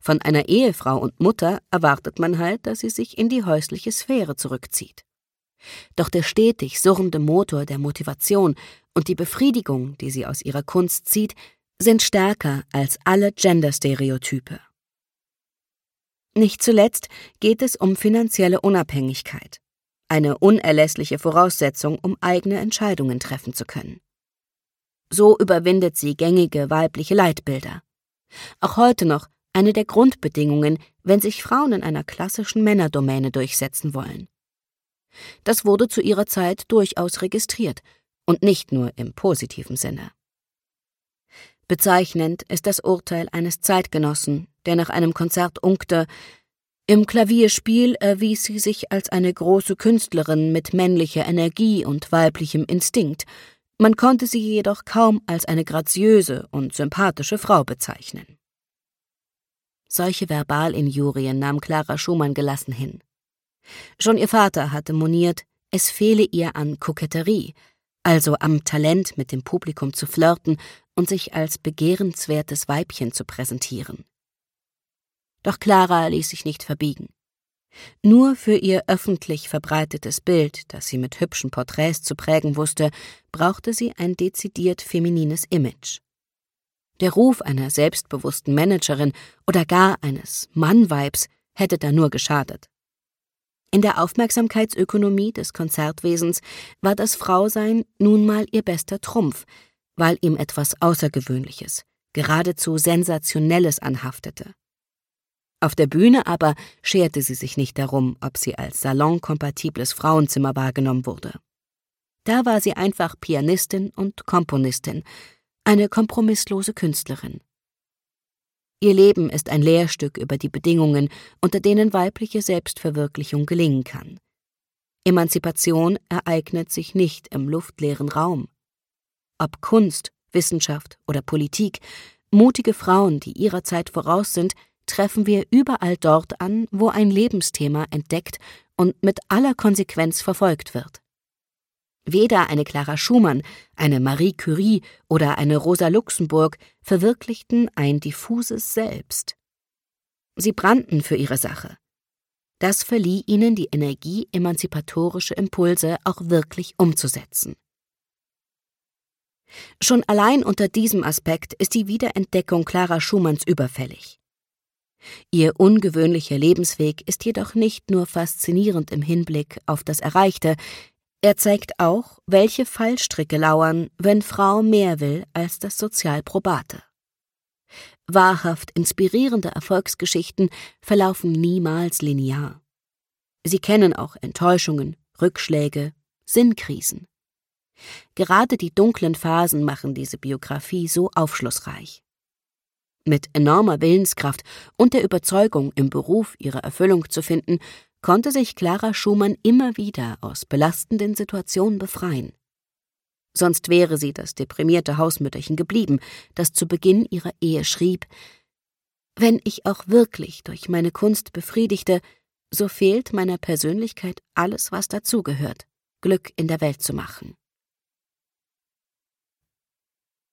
Von einer Ehefrau und Mutter erwartet man halt, dass sie sich in die häusliche Sphäre zurückzieht. Doch der stetig surrende Motor der Motivation und die Befriedigung, die sie aus ihrer Kunst zieht, sind stärker als alle Gender-Stereotype. Nicht zuletzt geht es um finanzielle Unabhängigkeit, eine unerlässliche Voraussetzung, um eigene Entscheidungen treffen zu können. So überwindet sie gängige weibliche Leitbilder. Auch heute noch eine der Grundbedingungen, wenn sich Frauen in einer klassischen Männerdomäne durchsetzen wollen. Das wurde zu ihrer Zeit durchaus registriert und nicht nur im positiven Sinne. Bezeichnend ist das Urteil eines Zeitgenossen, der nach einem Konzert unkte: Im Klavierspiel erwies sie sich als eine große Künstlerin mit männlicher Energie und weiblichem Instinkt. Man konnte sie jedoch kaum als eine graziöse und sympathische Frau bezeichnen. Solche Verbalinjurien nahm Clara Schumann gelassen hin. Schon ihr Vater hatte moniert, es fehle ihr an Koketterie, also am Talent, mit dem Publikum zu flirten und sich als begehrenswertes Weibchen zu präsentieren. Doch Clara ließ sich nicht verbiegen. Nur für ihr öffentlich verbreitetes Bild, das sie mit hübschen Porträts zu prägen wusste, brauchte sie ein dezidiert feminines Image. Der Ruf einer selbstbewussten Managerin oder gar eines Mannweibs hätte da nur geschadet. In der Aufmerksamkeitsökonomie des Konzertwesens war das Frausein nun mal ihr bester Trumpf, weil ihm etwas Außergewöhnliches, geradezu Sensationelles anhaftete. Auf der Bühne aber scherte sie sich nicht darum, ob sie als salonkompatibles Frauenzimmer wahrgenommen wurde. Da war sie einfach Pianistin und Komponistin, eine kompromisslose Künstlerin. Ihr Leben ist ein Lehrstück über die Bedingungen, unter denen weibliche Selbstverwirklichung gelingen kann. Emanzipation ereignet sich nicht im luftleeren Raum. Ob Kunst, Wissenschaft oder Politik, mutige Frauen, die ihrer Zeit voraus sind, treffen wir überall dort an, wo ein Lebensthema entdeckt und mit aller Konsequenz verfolgt wird. Weder eine Clara Schumann, eine Marie Curie oder eine Rosa Luxemburg verwirklichten ein diffuses Selbst. Sie brannten für ihre Sache. Das verlieh ihnen die Energie, emanzipatorische Impulse auch wirklich umzusetzen. Schon allein unter diesem Aspekt ist die Wiederentdeckung Clara Schumanns überfällig. Ihr ungewöhnlicher Lebensweg ist jedoch nicht nur faszinierend im Hinblick auf das Erreichte, er zeigt auch, welche Fallstricke lauern, wenn Frau mehr will als das sozial Probate. Wahrhaft inspirierende Erfolgsgeschichten verlaufen niemals linear. Sie kennen auch Enttäuschungen, Rückschläge, Sinnkrisen. Gerade die dunklen Phasen machen diese Biografie so aufschlussreich. Mit enormer Willenskraft und der Überzeugung, im Beruf ihre Erfüllung zu finden, konnte sich Clara Schumann immer wieder aus belastenden Situationen befreien. Sonst wäre sie das deprimierte Hausmütterchen geblieben, das zu Beginn ihrer Ehe schrieb: Wenn ich auch wirklich durch meine Kunst befriedigte, so fehlt meiner Persönlichkeit alles, was dazugehört, Glück in der Welt zu machen.